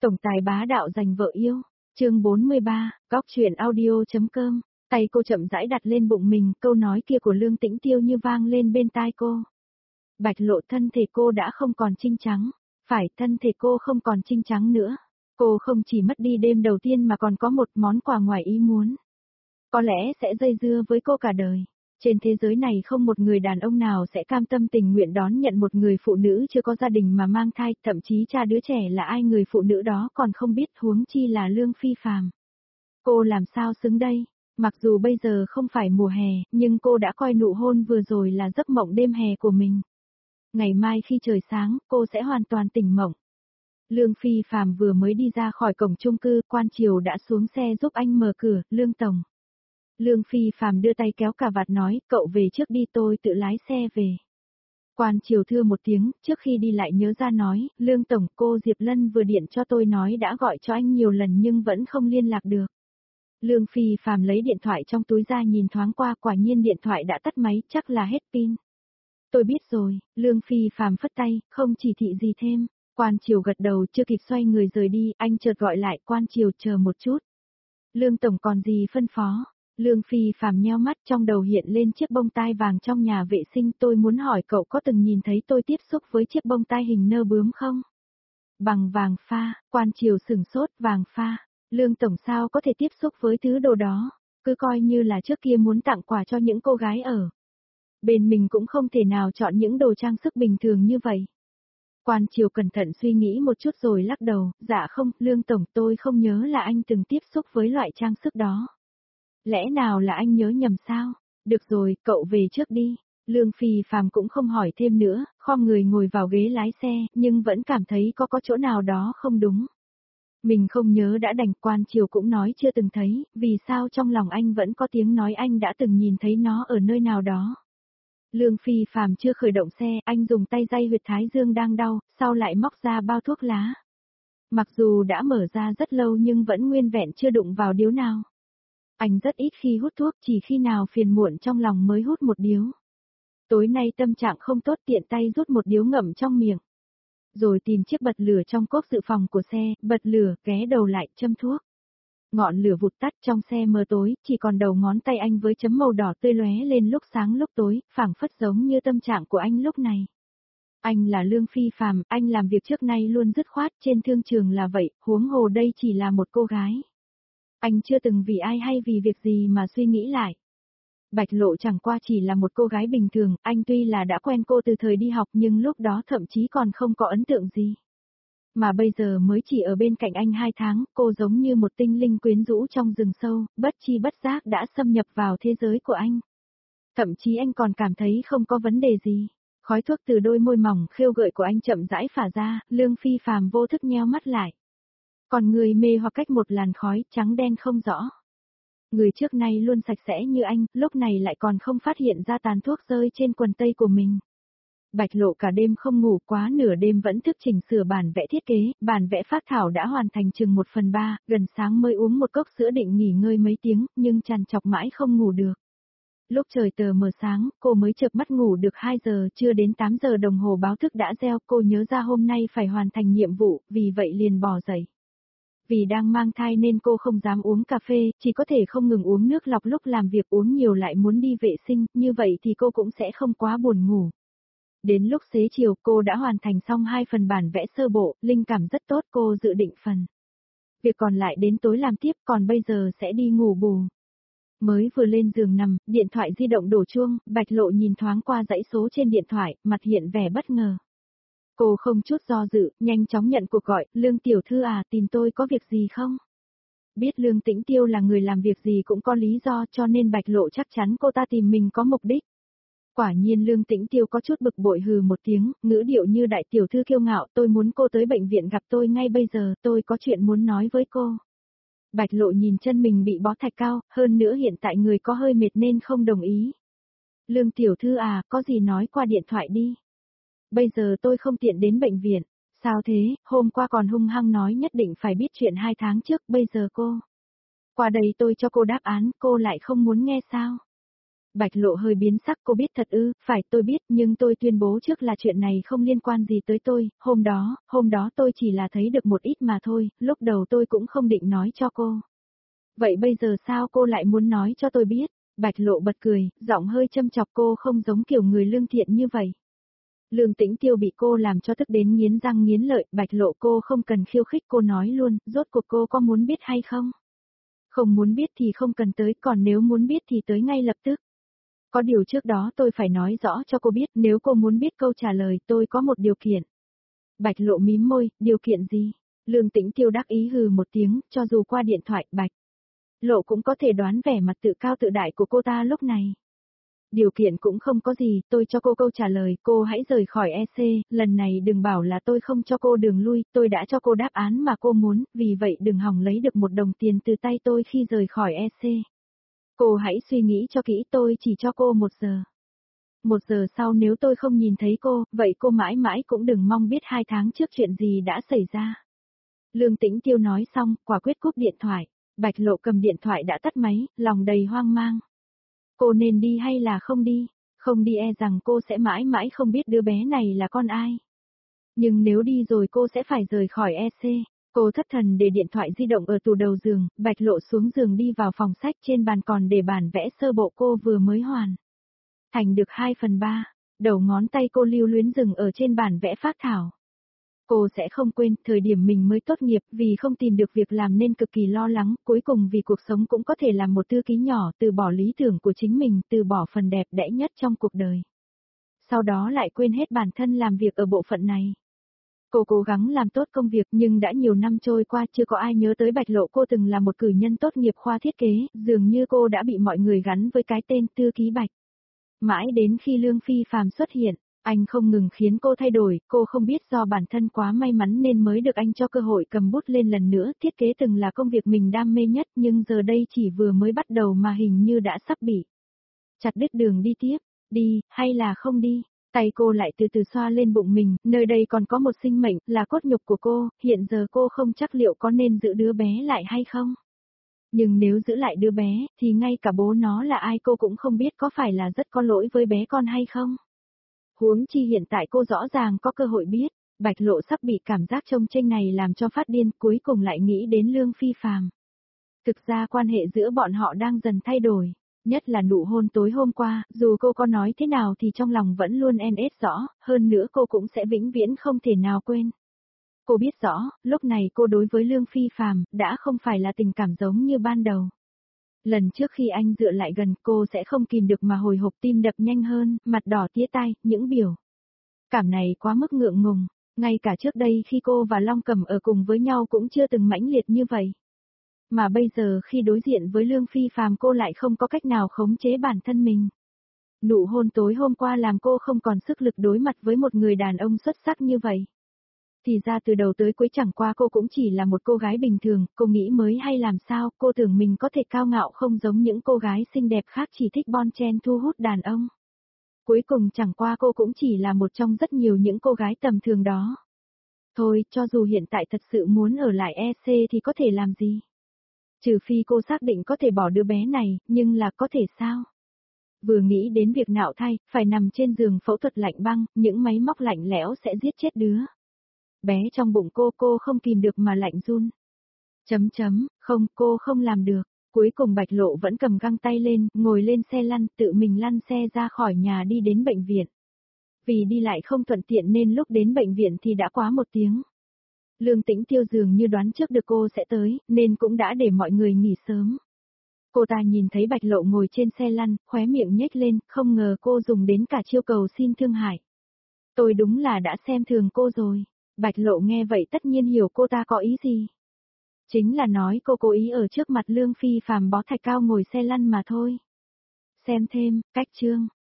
Tổng tài bá đạo giành vợ yêu. Chương 43, Góc truyện audio.com. Tay cô chậm rãi đặt lên bụng mình, câu nói kia của Lương Tĩnh Tiêu như vang lên bên tai cô. Bạch Lộ, thân thể cô đã không còn trinh trắng. Phải, thân thể cô không còn trinh trắng nữa. Cô không chỉ mất đi đêm đầu tiên mà còn có một món quà ngoài ý muốn. Có lẽ sẽ dây dưa với cô cả đời. Trên thế giới này không một người đàn ông nào sẽ cam tâm tình nguyện đón nhận một người phụ nữ chưa có gia đình mà mang thai, thậm chí cha đứa trẻ là ai người phụ nữ đó còn không biết, huống chi là Lương Phi Phàm. Cô làm sao xứng đây? Mặc dù bây giờ không phải mùa hè, nhưng cô đã coi nụ hôn vừa rồi là giấc mộng đêm hè của mình. Ngày mai khi trời sáng, cô sẽ hoàn toàn tỉnh mộng. Lương Phi Phàm vừa mới đi ra khỏi cổng chung cư, Quan Triều đã xuống xe giúp anh mở cửa. Lương tổng. Lương Phi Phàm đưa tay kéo cà vạt nói, cậu về trước đi, tôi tự lái xe về. Quan Triều thưa một tiếng, trước khi đi lại nhớ ra nói, Lương tổng, cô Diệp Lân vừa điện cho tôi nói đã gọi cho anh nhiều lần nhưng vẫn không liên lạc được. Lương Phi Phàm lấy điện thoại trong túi ra nhìn thoáng qua, quả nhiên điện thoại đã tắt máy, chắc là hết pin. Tôi biết rồi. Lương Phi Phàm phất tay, không chỉ thị gì thêm. Quan Triều gật đầu, chưa kịp xoay người rời đi, anh chợt gọi lại, Quan Triều chờ một chút. Lương tổng còn gì phân phó? Lương Phi Phàm nheo mắt, trong đầu hiện lên chiếc bông tai vàng trong nhà vệ sinh, tôi muốn hỏi cậu có từng nhìn thấy tôi tiếp xúc với chiếc bông tai hình nơ bướm không? Bằng vàng pha. Quan Triều sửng sốt, vàng pha. Lương tổng sao có thể tiếp xúc với thứ đồ đó? Cứ coi như là trước kia muốn tặng quà cho những cô gái ở bên mình cũng không thể nào chọn những đồ trang sức bình thường như vậy. Quan Triều cẩn thận suy nghĩ một chút rồi lắc đầu, dạ không, Lương tổng, tôi không nhớ là anh từng tiếp xúc với loại trang sức đó. Lẽ nào là anh nhớ nhầm sao? Được rồi, cậu về trước đi. Lương Phi Phàm cũng không hỏi thêm nữa, khom người ngồi vào ghế lái xe, nhưng vẫn cảm thấy có chỗ nào đó không đúng. Mình không nhớ đã đành. Quan Triều cũng nói chưa từng thấy, vì sao trong lòng anh vẫn có tiếng nói anh đã từng nhìn thấy nó ở nơi nào đó. Lương Phi Phàm chưa khởi động xe, anh dùng tay day huyệt thái dương đang đau, sau lại móc ra bao thuốc lá. Mặc dù đã mở ra rất lâu nhưng vẫn nguyên vẹn chưa đụng vào điếu nào. Anh rất ít khi hút thuốc, chỉ khi nào phiền muộn trong lòng mới hút một điếu. Tối nay tâm trạng không tốt, tiện tay rút một điếu ngậm trong miệng. Rồi tìm chiếc bật lửa trong cốp dự phòng của xe, bật lửa, ghé đầu lại, châm thuốc. Ngọn lửa vụt tắt, trong xe mờ tối, chỉ còn đầu ngón tay anh với chấm màu đỏ tươi lóe lên lúc sáng lúc tối, phảng phất giống như tâm trạng của anh lúc này. Anh là Lương Phi Phàm, anh làm việc trước nay luôn dứt khoát, trên thương trường là vậy, huống hồ đây chỉ là một cô gái. Anh chưa từng vì ai hay vì việc gì mà suy nghĩ lại. Bạch Lộ chẳng qua chỉ là một cô gái bình thường, anh tuy là đã quen cô từ thời đi học nhưng lúc đó thậm chí còn không có ấn tượng gì. Mà bây giờ mới chỉ ở bên cạnh anh 2 tháng, cô giống như một tinh linh quyến rũ trong rừng sâu, bất chi bất giác đã xâm nhập vào thế giới của anh. Thậm chí anh còn cảm thấy không có vấn đề gì. Khói thuốc từ đôi môi mỏng khêu gợi của anh chậm rãi phả ra, Lương Phi Phàm vô thức nheo mắt lại. Còn người mê hoặc cách một làn khói trắng đen không rõ. Người trước nay luôn sạch sẽ như anh, lúc này lại còn không phát hiện ra tàn thuốc rơi trên quần tây của mình. Bạch Lộ cả đêm không ngủ, quá nửa đêm vẫn thức chỉnh sửa bản vẽ thiết kế, bản vẽ phác thảo đã hoàn thành chừng 1/3, gần sáng mới uống một cốc sữa định nghỉ ngơi mấy tiếng, nhưng trằn trọc mãi không ngủ được. Lúc trời tờ mờ sáng, cô mới chợp mắt ngủ được 2 giờ, chưa đến 8 giờ đồng hồ báo thức đã reo, cô nhớ ra hôm nay phải hoàn thành nhiệm vụ, vì vậy liền bò dậy. Vì đang mang thai nên cô không dám uống cà phê, chỉ có thể không ngừng uống nước lọc, lúc làm việc uống nhiều lại muốn đi vệ sinh, như vậy thì cô cũng sẽ không quá buồn ngủ. Đến lúc xế chiều cô đã hoàn thành xong 2 phần bản vẽ sơ bộ, linh cảm rất tốt, cô dự định phần việc còn lại đến tối làm tiếp, còn bây giờ sẽ đi ngủ bù. Mới vừa lên giường nằm, điện thoại di động đổ chuông, Bạch Lộ nhìn thoáng qua dãy số trên điện thoại, mặt hiện vẻ bất ngờ. Cô không chút do dự, nhanh chóng nhận cuộc gọi, Lương tiểu thư à, tìm tôi có việc gì không? Biết Lương Tĩnh Tiêu là người làm việc gì cũng có lý do, cho nên Bạch Lộ chắc chắn cô ta tìm mình có mục đích. Quả nhiên Lương Tĩnh Tiêu có chút bực bội hừ một tiếng, ngữ điệu như đại tiểu thư kiêu ngạo, tôi muốn cô tới bệnh viện gặp tôi ngay bây giờ, tôi có chuyện muốn nói với cô. Bạch Lộ nhìn chân mình bị bó thạch cao, hơn nữa hiện tại người có hơi mệt nên không đồng ý. Lương tiểu thư à, có gì nói qua điện thoại đi. Bây giờ tôi không tiện đến bệnh viện. Sao thế, hôm qua còn hung hăng nói nhất định phải biết chuyện 2 tháng trước, bây giờ cô qua đây tôi cho cô đáp án, cô lại không muốn nghe sao? Bạch Lộ hơi biến sắc, cô biết thật ư? Phải, tôi biết, nhưng tôi tuyên bố trước là chuyện này không liên quan gì tới tôi, hôm đó tôi chỉ là thấy được một ít mà thôi, lúc đầu tôi cũng không định nói cho cô. Vậy bây giờ sao cô lại muốn nói cho tôi biết? Bạch Lộ bật cười, giọng hơi châm chọc, cô không giống kiểu người lương thiện như vậy. Lương Tĩnh Tiêu bị cô làm cho tức đến nghiến răng nghiến lợi, Bạch Lộ cô không cần khiêu khích, cô nói luôn, rốt cuộc cô có muốn biết hay không? Không muốn biết thì không cần tới, còn nếu muốn biết thì tới ngay lập tức. Có điều trước đó tôi phải nói rõ cho cô biết, nếu cô muốn biết câu trả lời tôi có một điều kiện. Bạch Lộ mím môi, điều kiện gì? Lương Tĩnh Tiêu đắc ý hừ một tiếng, cho dù qua điện thoại, Bạch Lộ cũng có thể đoán vẻ mặt tự cao tự đại của cô ta lúc này. Điều kiện cũng không có gì, tôi cho cô câu trả lời, cô hãy rời khỏi EC, lần này đừng bảo là tôi không cho cô đường lui, tôi đã cho cô đáp án mà cô muốn, vì vậy đừng hòng lấy được một đồng tiền từ tay tôi khi rời khỏi EC. Cô hãy suy nghĩ cho kỹ, tôi chỉ cho cô 1 giờ. 1 giờ sau nếu tôi không nhìn thấy cô, vậy cô mãi mãi cũng đừng mong biết 2 tháng trước chuyện gì đã xảy ra. Lương Tĩnh Tiêu nói xong, quả quyết cúp điện thoại. Bạch Lộ cầm điện thoại đã tắt máy, lòng đầy hoang mang. Cô nên đi hay là không đi? Không đi e rằng cô sẽ mãi mãi không biết đứa bé này là con ai. Nhưng nếu đi rồi cô sẽ phải rời khỏi EC. Cô thất thần để điện thoại di động ở tủ đầu giường, Bạch Lộ xuống giường đi vào phòng sách, trên bàn còn để bản vẽ sơ bộ cô vừa mới hoàn thành được 2/3, đầu ngón tay cô lưu luyến dừng ở trên bản vẽ phác thảo. Cô sẽ không quên, thời điểm mình mới tốt nghiệp, vì không tìm được việc làm nên cực kỳ lo lắng, cuối cùng vì cuộc sống cũng có thể làm một thư ký nhỏ, từ bỏ lý tưởng của chính mình, từ bỏ phần đẹp đẽ nhất trong cuộc đời. Sau đó lại quên hết bản thân làm việc ở bộ phận này. Cô cố gắng làm tốt công việc nhưng đã nhiều năm trôi qua chưa có ai nhớ tới Bạch Lộ, cô từng là một cử nhân tốt nghiệp khoa thiết kế, dường như cô đã bị mọi người gắn với cái tên thư ký Bạch. Mãi đến khi Lương Phi Phàm xuất hiện, anh không ngừng khiến cô thay đổi, cô không biết do bản thân quá may mắn nên mới được anh cho cơ hội cầm bút lên lần nữa, thiết kế từng là công việc mình đam mê nhất nhưng giờ đây chỉ vừa mới bắt đầu mà hình như đã sắp bị chặt đứt đường đi tiếp, đi, hay là không đi. Tay cô lại từ từ xoa lên bụng mình, nơi đây còn có một sinh mệnh, là cốt nhục của cô, hiện giờ cô không chắc liệu có nên giữ đứa bé lại hay không. Nhưng nếu giữ lại đứa bé, thì ngay cả bố nó là ai cô cũng không biết, có phải là rất có lỗi với bé con hay không. Huống chi hiện tại cô rõ ràng có cơ hội biết, Bạch Lộ sắp bị cảm giác chông chênh này làm cho phát điên, cuối cùng lại nghĩ đến Lương Phi Phàm. Thực ra quan hệ giữa bọn họ đang dần thay đổi, nhất là nụ hôn tối hôm qua, dù cô có nói thế nào thì trong lòng vẫn luôn rõ, hơn nữa cô cũng sẽ vĩnh viễn không thể nào quên. Cô biết rõ, lúc này cô đối với Lương Phi Phàm đã không phải là tình cảm giống như ban đầu. Lần trước khi anh dựa lại gần, cô sẽ không kìm được mà hồi hộp, tim đập nhanh hơn, mặt đỏ tía tai, những biểu cảm này quá mức ngượng ngùng, ngay cả trước đây khi cô và Long Cẩm ở cùng với nhau cũng chưa từng mãnh liệt như vậy. Mà bây giờ khi đối diện với Lương Phi Phàm cô lại không có cách nào khống chế bản thân mình. Nụ hôn tối hôm qua làm cô không còn sức lực đối mặt với một người đàn ông xuất sắc như vậy. Thì ra từ đầu tới cuối chẳng qua cô cũng chỉ là một cô gái bình thường, cô nghĩ mới hay làm sao, cô tưởng mình có thể cao ngạo không giống những cô gái xinh đẹp khác chỉ thích bon chen thu hút đàn ông. Cuối cùng chẳng qua cô cũng chỉ là một trong rất nhiều những cô gái tầm thường đó. Thôi, cho dù hiện tại thật sự muốn ở lại EC thì có thể làm gì? Trừ phi cô xác định có thể bỏ đứa bé này, nhưng là có thể sao? Vừa nghĩ đến việc nạo thai, phải nằm trên giường phẫu thuật lạnh băng, những máy móc lạnh lẽo sẽ giết chết đứa bé trong bụng cô không kìm được mà lạnh run. Không, cô không làm được. Cuối cùng Bạch Lộ vẫn cầm găng tay lên, ngồi lên xe lăn, tự mình lăn xe ra khỏi nhà đi đến bệnh viện. Vì đi lại không thuận tiện nên lúc đến bệnh viện thì đã quá 1 tiếng. Lương Tĩnh Tiêu dường như đoán trước được cô sẽ tới, nên cũng đã để mọi người nghỉ sớm. Cô ta nhìn thấy Bạch Lộ ngồi trên xe lăn, khóe miệng nhếch lên, không ngờ cô dùng đến cả chiêu cầu xin thương hại. Tôi đúng là đã xem thường cô rồi. Bạch Lộ nghe vậy tất nhiên hiểu cô ta có ý gì. Chính là nói cô cố ý ở trước mặt Lương Phi Phàm bó thạch cao ngồi xe lăn mà thôi. Xem thêm, cách chương.